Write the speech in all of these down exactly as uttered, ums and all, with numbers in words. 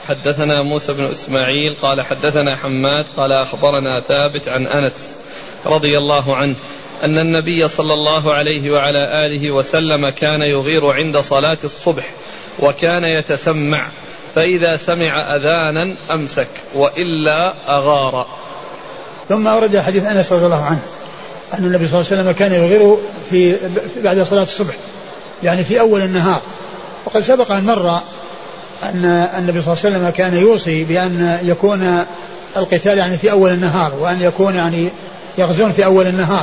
حدثنا موسى بن إسماعيل قال حدثنا حماد قال أخبرنا ثابت عن أنس رضي الله عنه أن النبي صلى الله عليه وعلى آله وسلم كان يغير عند صلاة الصبح وكان يتسمع، فإذا سمع أذانا أمسك وإلا أغار. ثم أورد حديث أنس رضي الله عنه أن النبي صلى الله عليه وسلم كان يغير في بعد صلاة الصبح، يعني في أول النهار. وقد سبق أن مر أن النبي صلى الله عليه وسلم كان يوصي بأن يكون القتال يعني في أول النهار، وأن يكون يعني يغزون في أول النهار.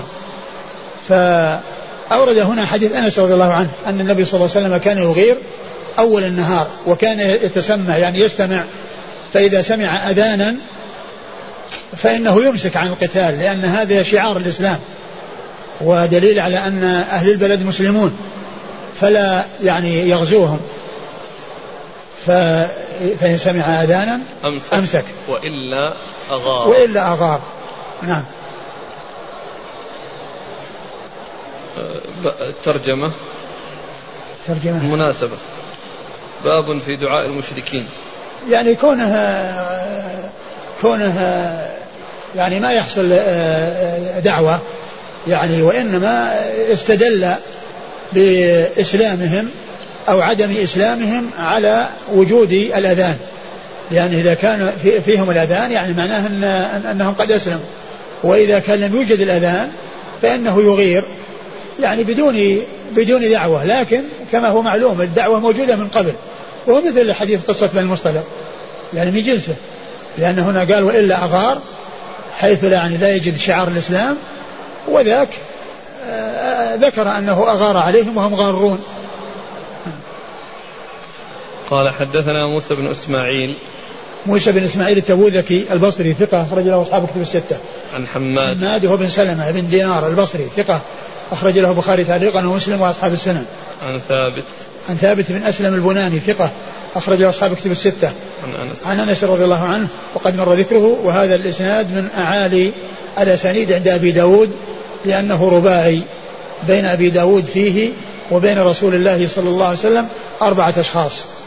فأورد هنا حديث أنس رضي الله عنه أن النبي صلى الله عليه وسلم كان يغير أول النهار وكان يتسمع يعني يستمع، فإذا سمع أذانا فإنه يمسك عن القتال، لأن هذا شعار الإسلام ودليل على أن أهل البلد مسلمون، فلا يعني يغزوهم. فإن سمع أذانا أمسك, أمسك وإلا أغار وإلا أغار. نعم. ترجمة ترجمة مناسبة باب في دعاء المشركين، يعني كونها كونها يعني ما يحصل دعوة يعني، وإنما استدل بإسلامهم أو عدم إسلامهم على وجود الأذان، لأن إذا كان فيهم الأذان يعني معناه أن أنهم قد أسلموا، وإذا كان لم يوجد الأذان فإنه يغير يعني بدون بدون دعوة. لكن كما هو معلوم الدعوة موجودة من قبل، وهو مثل حديث قصة بن المصطلق يعني من جنسه، لأن هنا قال وإلا أغار، حيث لا يعني لا يجد شعار الإسلام، وذاك ذكر أنه أغار عليهم وهم غارون. قال حدثنا موسى بن إسماعيل موسى بن إسماعيل التبوذكي البصري ثقة أخرج له أصحاب كتب الستة. عن حماد حماد هو بن سلمة بن دينار البصري ثقة أخرج له البخاري تعليقا ومسلم وأصحاب السنن. عن ثابت عن ثابت بن أسلم البناني ثقة أخرج له أصحاب كتب الستة. عن أنس عن أنس رضي الله عنه وقد مر ذكره. وهذا الإسناد من أعالي الأسانيد عند أبي داود، لأنه رباعي بين أبي داود فيه وبين رسول الله صلى الله عليه وسلم أربعة أشخاص.